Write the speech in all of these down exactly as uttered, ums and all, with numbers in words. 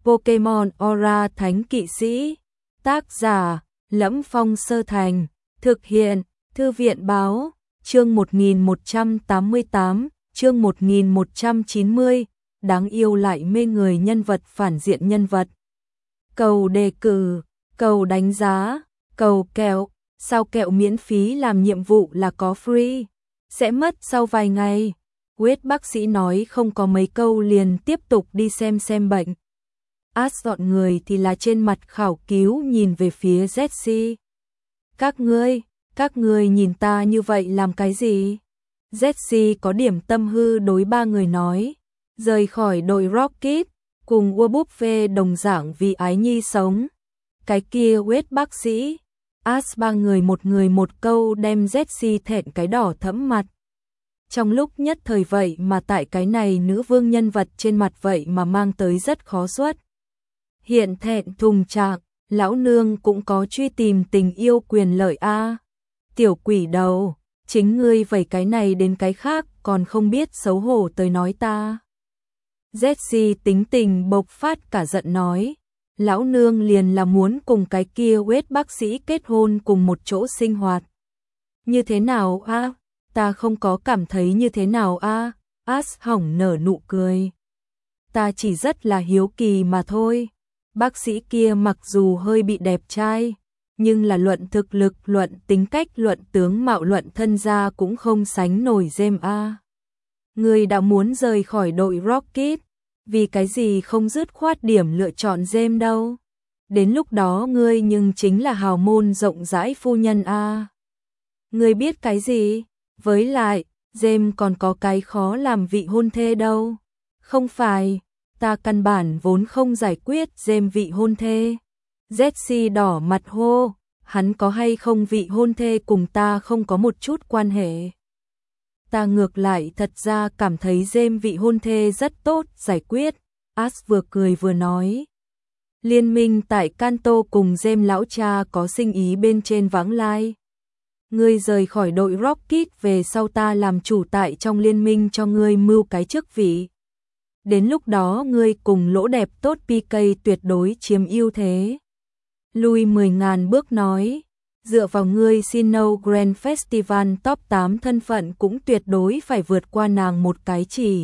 Pokemon Aura Thánh Kỵ Sĩ. Tác giả: Lẫm Phong Sơ Thành. Thực hiện: Thư viện báo. Chương một nghìn một trăm tám mươi tám, chương một nghìn một trăm chín mươi. Đáng yêu lại mê người nhân vật phản diện nhân vật. Cầu đề cử, cầu đánh giá, cầu kẹo. Sao kẹo miễn phí làm nhiệm vụ là có free? Sẽ mất sau vài ngày. Quết bác sĩ nói không có mấy câu liền tiếp tục đi xem xem bệnh. Ash dọn người thì là trên mặt khảo cứu nhìn về phía Jessie. Các ngươi, các ngươi nhìn ta như vậy làm cái gì? Jessie có điểm tâm hư đối ba người nói. Rời khỏi đội Rocket, cùng Warbuffet đồng dạng vì ái nhi sống. Cái kia Quết bác sĩ. Ash ba người một người một câu đem Jessie thẹn cái đỏ thẫm mặt. Trong lúc nhất thời vậy mà tại cái này nữ vương nhân vật trên mặt vậy mà mang tới rất khó xuất. Hiện thẹn thùng trạng, lão nương cũng có truy tìm tình yêu quyền lợi a. Tiểu quỷ đầu, chính ngươi vẩy cái này đến cái khác còn không biết xấu hổ tới nói ta. Jessie tính tình bộc phát cả giận nói. Lão nương liền là muốn cùng cái kia Quết bác sĩ kết hôn cùng một chỗ sinh hoạt. Như thế nào a? À? Ta không có cảm thấy như thế nào a. À? Ash hỏng nở nụ cười. Ta chỉ rất là hiếu kỳ mà thôi. Bác sĩ kia mặc dù hơi bị đẹp trai, nhưng là luận thực lực, luận tính cách, luận tướng mạo, luận thân gia cũng không sánh nổi James a. Ngươi đã muốn rời khỏi đội Rocket, vì cái gì không dứt khoát điểm lựa chọn James đâu? Đến lúc đó ngươi nhưng chính là hào môn rộng rãi phu nhân a. Ngươi biết cái gì? Với lại, James còn có cái khó làm vị hôn thê đâu. Không phải, ta căn bản vốn không giải quyết James vị hôn thê. Jessie đỏ mặt hô, hắn có hay không vị hôn thê cùng ta không có một chút quan hệ. Ta ngược lại thật ra cảm thấy James vị hôn thê rất tốt giải quyết. Ash vừa cười vừa nói. Liên minh tại Kanto cùng James lão cha có sinh ý bên trên vãng lai. Ngươi rời khỏi đội Rocket về sau ta làm chủ tại trong liên minh cho ngươi mưu cái chức vị. Đến lúc đó ngươi cùng lỗ đẹp tốt pê ca tuyệt đối chiếm ưu thế. Lui mười ngàn bước nói. Dựa vào ngươi Sinnoh Grand Festival top tám thân phận cũng tuyệt đối phải vượt qua nàng một cái chỉ.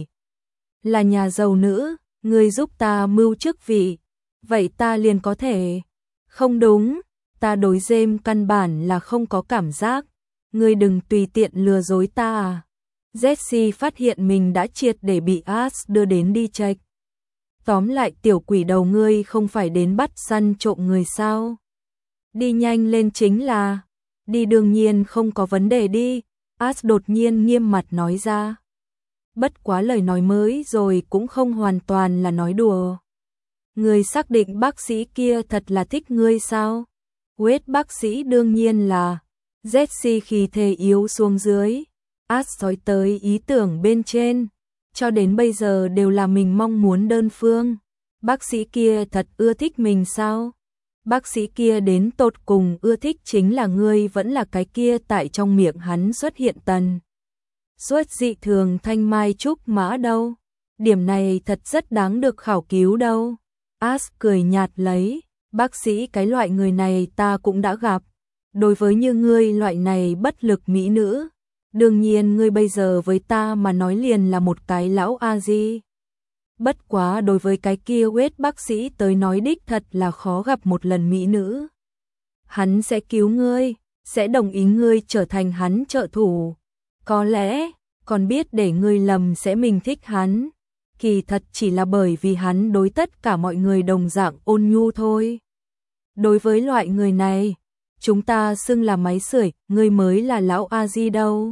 Là nhà giàu nữ, ngươi giúp ta mưu chức vị. Vậy ta liền có thể. Không đúng, ta đối James căn bản là không có cảm giác. Ngươi đừng tùy tiện lừa dối ta à. Jessie phát hiện mình đã triệt để bị Ash đưa đến đi chệch. Tóm lại tiểu quỷ đầu ngươi không phải đến bắt săn trộm người sao? Đi nhanh lên chính là. Đi đương nhiên không có vấn đề đi. Ash đột nhiên nghiêm mặt nói ra. Bất quá lời nói mới rồi cũng không hoàn toàn là nói đùa. Ngươi xác định bác sĩ kia thật là thích ngươi sao? Quết bác sĩ đương nhiên là. Jessie khi thề yếu xuống dưới. Ash nói tới ý tưởng bên trên. Cho đến bây giờ đều là mình mong muốn đơn phương. Bác sĩ kia thật ưa thích mình sao? Bác sĩ kia đến tột cùng ưa thích chính là ngươi vẫn là cái kia tại trong miệng hắn xuất hiện tần. Suốt dị thường thanh mai trúc mã đâu. Điểm này thật rất đáng được khảo cứu đâu. Ash cười nhạt lấy. Bác sĩ cái loại người này ta cũng đã gặp. Đối với như ngươi loại này bất lực mỹ nữ. Đương nhiên ngươi bây giờ với ta mà nói liền là một cái lão A-di. Bất quá đối với cái kia Quết bác sĩ tới nói đích thật là khó gặp một lần mỹ nữ. Hắn sẽ cứu ngươi, sẽ đồng ý ngươi trở thành hắn trợ thủ. Có lẽ, còn biết để ngươi lầm sẽ mình thích hắn. Kỳ thật chỉ là bởi vì hắn đối tất cả mọi người đồng dạng ôn nhu thôi. Đối với loại người này, chúng ta xưng là máy sưởi, ngươi mới là lão A-di đâu.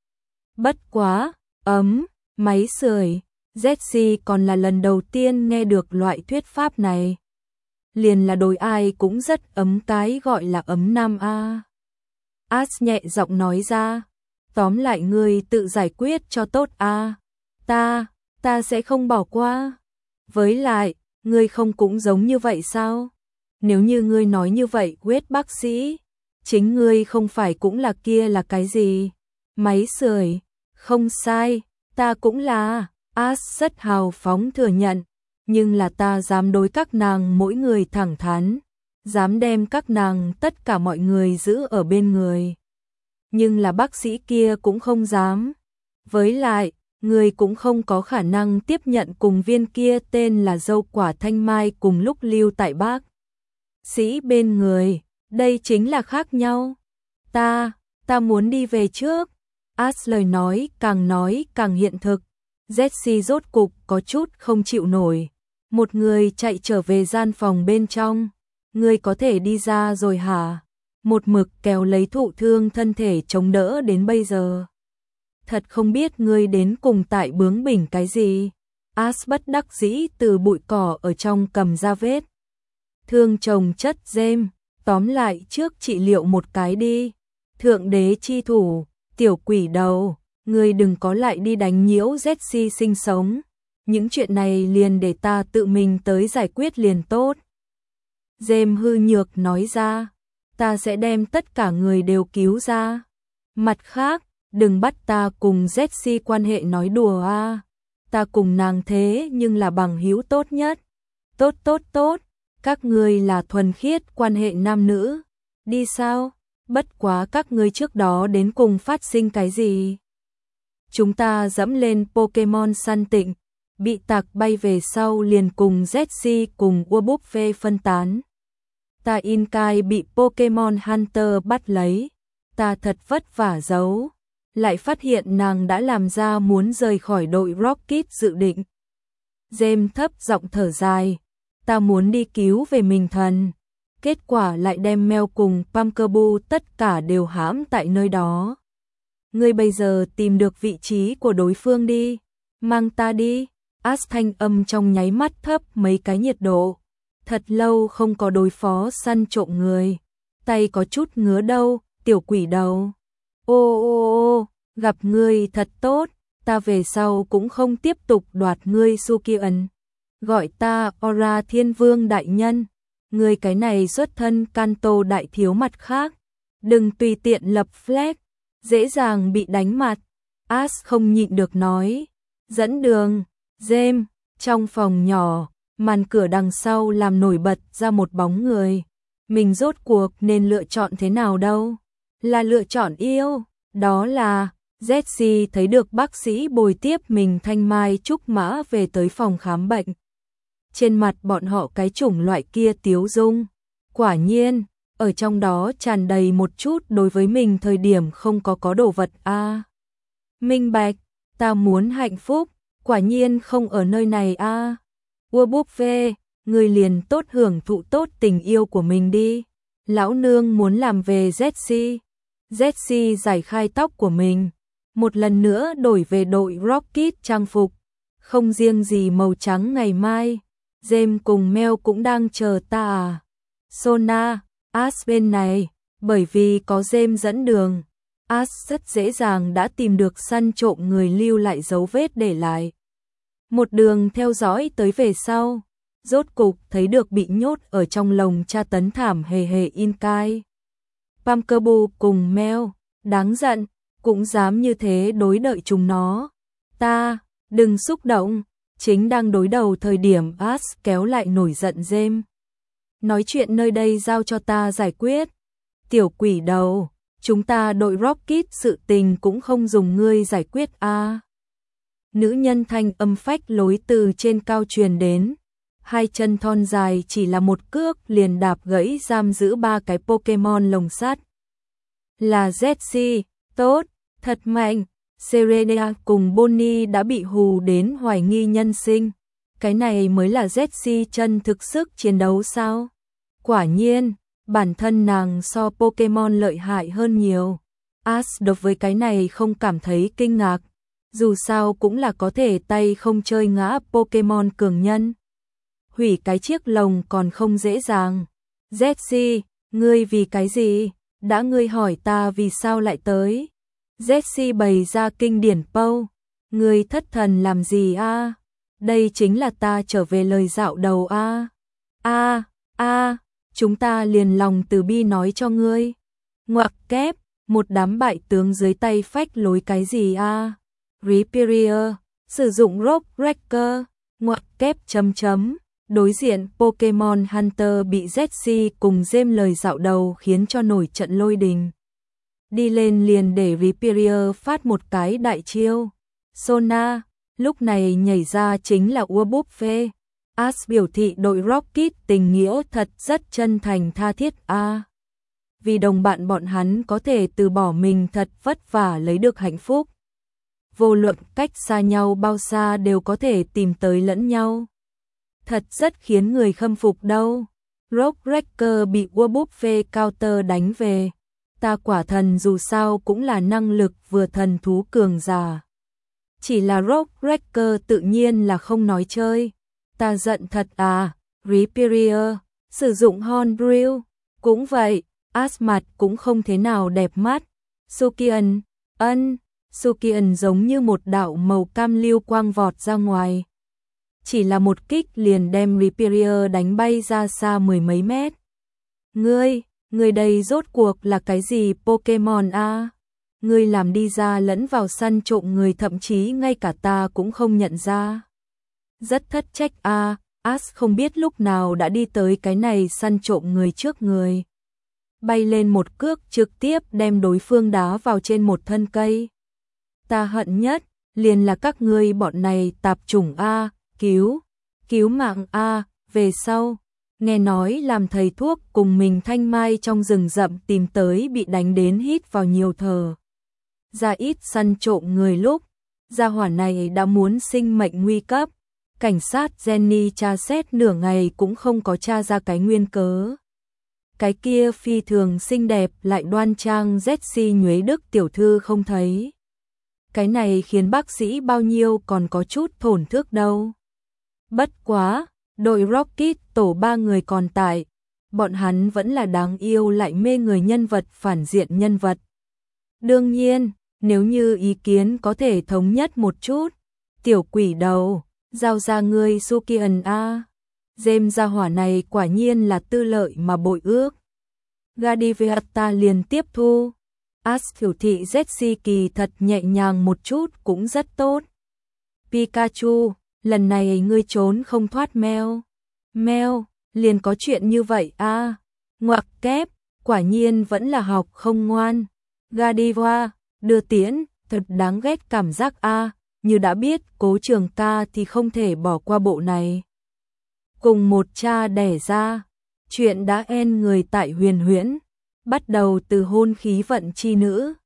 Bất quá, ấm, máy sưởi. Jessie còn là lần đầu tiên nghe được loại thuyết pháp này. Liền là đối ai cũng rất ấm cái gọi là ấm nam a. Ash nhẹ giọng nói ra. Tóm lại ngươi tự giải quyết cho tốt a. Ta, ta sẽ không bỏ qua. Với lại, ngươi không cũng giống như vậy sao? Nếu như ngươi nói như vậy Quết bác sĩ, chính ngươi không phải cũng là kia là cái gì? Máy sưởi, không sai, ta cũng là. Ash rất hào phóng thừa nhận. nhưng là ta dám đối các nàng mỗi người thẳng thắn, dám đem các nàng tất cả mọi người giữ ở bên người. Nhưng là bác sĩ kia cũng không dám. Với lại, người cũng không có khả năng tiếp nhận cùng viên kia tên là dâu quả thanh mai cùng lúc lưu tại bác sĩ bên người, đây chính là khác nhau. Ta, ta muốn đi về trước. As lời nói càng nói càng hiện thực. Jessie rốt cục có chút không chịu nổi. Một người chạy trở về gian phòng bên trong. Ngươi có thể đi ra rồi hả? Một mực kéo lấy thụ thương thân thể chống đỡ đến bây giờ. Thật không biết ngươi đến cùng tại bướng bỉnh cái gì. As bất đắc dĩ từ bụi cỏ ở trong cầm ra vết thương chồng chất rêm. Tóm lại trước trị liệu một cái đi. Thượng đế chi thủ, tiểu quỷ đầu, ngươi đừng có lại đi đánh nhiễu Jessie sinh sống. Những chuyện này liền để ta tự mình tới giải quyết liền tốt. Dêm hư nhược nói ra, ta sẽ đem tất cả người đều cứu ra. Mặt khác, đừng bắt ta cùng Jessie quan hệ nói đùa a. Ta cùng nàng thế nhưng là bằng hữu tốt nhất. Tốt tốt tốt, các ngươi là thuần khiết quan hệ nam nữ. Đi sao? Bất quá các ngươi trước đó đến cùng phát sinh cái gì? Chúng ta dẫm lên Pokemon săn tịnh, bị tạc bay về sau liền cùng Jessie cùng Wurbuffet phân tán. Ta Inkai bị Pokemon Hunter bắt lấy, ta thật vất vả giấu, lại phát hiện nàng đã làm ra muốn rời khỏi đội Rocket dự định. James thấp giọng thở dài, ta muốn đi cứu về mình thần, kết quả lại đem Mel cùng Pumpkaboo tất cả đều hãm tại nơi đó. Ngươi bây giờ tìm được vị trí của đối phương đi, mang ta đi. As thanh âm trong nháy mắt thấp mấy cái nhiệt độ. Thật lâu không có đối phó săn trộm người. Tay có chút ngứa đâu, tiểu quỷ đầu. Ô ô ô, gặp ngươi thật tốt, ta về sau cũng không tiếp tục đoạt ngươi Sukian. Gọi ta Ora Thiên Vương đại nhân. Ngươi cái này xuất thân Kanto đại thiếu mặt khác. Đừng tùy tiện lập flag, dễ dàng bị đánh mặt. As không nhịn được nói. Dẫn đường. James, trong phòng nhỏ, màn cửa đằng sau làm nổi bật ra một bóng người. Mình rốt cuộc nên lựa chọn thế nào đâu? Là lựa chọn yêu, đó là Jessie thấy được bác sĩ bồi tiếp mình thanh mai trúc mã về tới phòng khám bệnh. Trên mặt bọn họ cái chủng loại kia tiếu dung. Quả nhiên, ở trong đó tràn đầy một chút đối với mình thời điểm không có có đồ vật a. À, minh bạch, ta muốn hạnh phúc. Quả nhiên không ở nơi này a. À. Wurbuffet, người liền tốt hưởng thụ tốt tình yêu của mình đi. Lão nương muốn làm về Jessie. Jessie giải khai tóc của mình, một lần nữa đổi về đội Rocket trang phục. Không riêng gì màu trắng ngày mai, James cùng Mel cũng đang chờ ta à. Sona, As bên này, bởi vì có James dẫn đường. As rất dễ dàng đã tìm được săn trộm người lưu lại dấu vết để lại. Một đường theo dõi tới về sau, rốt cục thấy được bị nhốt ở trong lồng tra tấn thảm hề hề Inkai. Pumpkaboo cùng Mel, đáng giận, cũng dám như thế đối đợi chúng nó. Ta, đừng xúc động, chính đang đối đầu thời điểm As kéo lại nổi giận James. Nói chuyện nơi đây giao cho ta giải quyết. Tiểu quỷ đầu, chúng ta đội Rocket sự tình cũng không dùng ngươi giải quyết a. À. Nữ nhân thanh âm phách lối từ trên cao truyền đến. Hai chân thon dài chỉ là một cước liền đạp gãy giam giữ ba cái Pokemon lồng sắt. Là Jessie, tốt, thật mạnh. Serena cùng Bonnie đã bị hù đến hoài nghi nhân sinh. Cái này mới là Jessie chân thực sức chiến đấu sao? Quả nhiên, bản thân nàng so Pokemon lợi hại hơn nhiều. As đối với cái này không cảm thấy kinh ngạc. Dù sao cũng là có thể tay không chơi ngã Pokemon cường nhân. Hủy cái chiếc lồng còn không dễ dàng. Jessie, ngươi vì cái gì? Đã ngươi hỏi ta vì sao lại tới? Jessie bày ra kinh điển Pâu. Ngươi thất thần làm gì a? À? Đây chính là ta trở về lời dạo đầu a. À? A, a, chúng ta liền lòng từ bi nói cho ngươi. Ngoặc kép, một đám bại tướng dưới tay phách lối cái gì a? À? Riperior, sử dụng Rock Breaker, ngoặc kép. kép chấm chấm. Đối diện Pokemon Hunter bị Jessie cùng James lời dạo đầu khiến cho nổi trận lôi đình. Đi lên liền để Rhyperior phát một cái đại chiêu. Sona, lúc này nhảy ra chính là Urbuffe. Ash biểu thị đội Rocket tình nghĩa thật rất chân thành tha thiết a. À, vì đồng bạn bọn hắn có thể từ bỏ mình thật vất vả lấy được hạnh phúc. Vô luận cách xa nhau bao xa đều có thể tìm tới lẫn nhau. Thật rất khiến người khâm phục đâu. Rockbreaker bị Urbuffe counter đánh về. Ta quả thần dù sao cũng là năng lực vừa thần thú cường giả. Chỉ là Rockbreaker tự nhiên là không nói chơi. Ta giận thật à, Rhyperior, sử dụng Hornbill. Cũng vậy, Ash mặt cũng không thế nào đẹp mắt. Sukian, ân, Sukian giống như một đạo màu cam lưu quang vọt ra ngoài. Chỉ là một kích liền đem Rhyperior đánh bay ra xa mười mấy mét. Ngươi, ngươi đây rốt cuộc là cái gì Pokemon a? À? Ngươi làm đi ra lẫn vào săn trộm người thậm chí ngay cả ta cũng không nhận ra. Rất thất trách a, à, Ash không biết lúc nào đã đi tới cái này săn trộm người trước người. Bay lên một cước trực tiếp đem đối phương đá vào trên một thân cây. Ta hận nhất, liền là các ngươi bọn này tạp chủng a, cứu, cứu mạng a, về sau. Nghe nói làm thầy thuốc cùng mình thanh mai trong rừng rậm tìm tới bị đánh đến hít vào nhiều thở. Ra ít săn trộm người lúc, gia hỏa này đã muốn sinh mệnh nguy cấp. Cảnh sát Jenny tra xét nửa ngày cũng không có tra ra cái nguyên cớ. Cái kia phi thường xinh đẹp lại đoan trang Jessie Nhuế Đức tiểu thư không thấy. Cái này khiến bác sĩ bao nhiêu còn có chút thổn thức đâu. Bất quá, đội Rocket tổ ba người còn tại, bọn hắn vẫn là đáng yêu lại mê người nhân vật phản diện nhân vật. Đương nhiên, nếu như ý kiến có thể thống nhất một chút, tiểu quỷ đầu, giao ra ngươi Sukian a. James gia hỏa này quả nhiên là tư lợi mà bội ước. Gadiviata liền tiếp thu. Ash biểu thị Jessie kỳ thật nhẹ nhàng một chút cũng rất tốt. Pikachu, lần này ngươi trốn không thoát meo. Meo, liền có chuyện như vậy a. À. Ngoặc kép, quả nhiên vẫn là học không ngoan. Gadiva, đưa tiễn, thật đáng ghét cảm giác a, à, như đã biết Cố Trường Ca thì không thể bỏ qua bộ này. Cùng một cha đẻ ra, chuyện đã en người tại Huyền Huyễn, bắt đầu từ hôn khí vận chi nữ.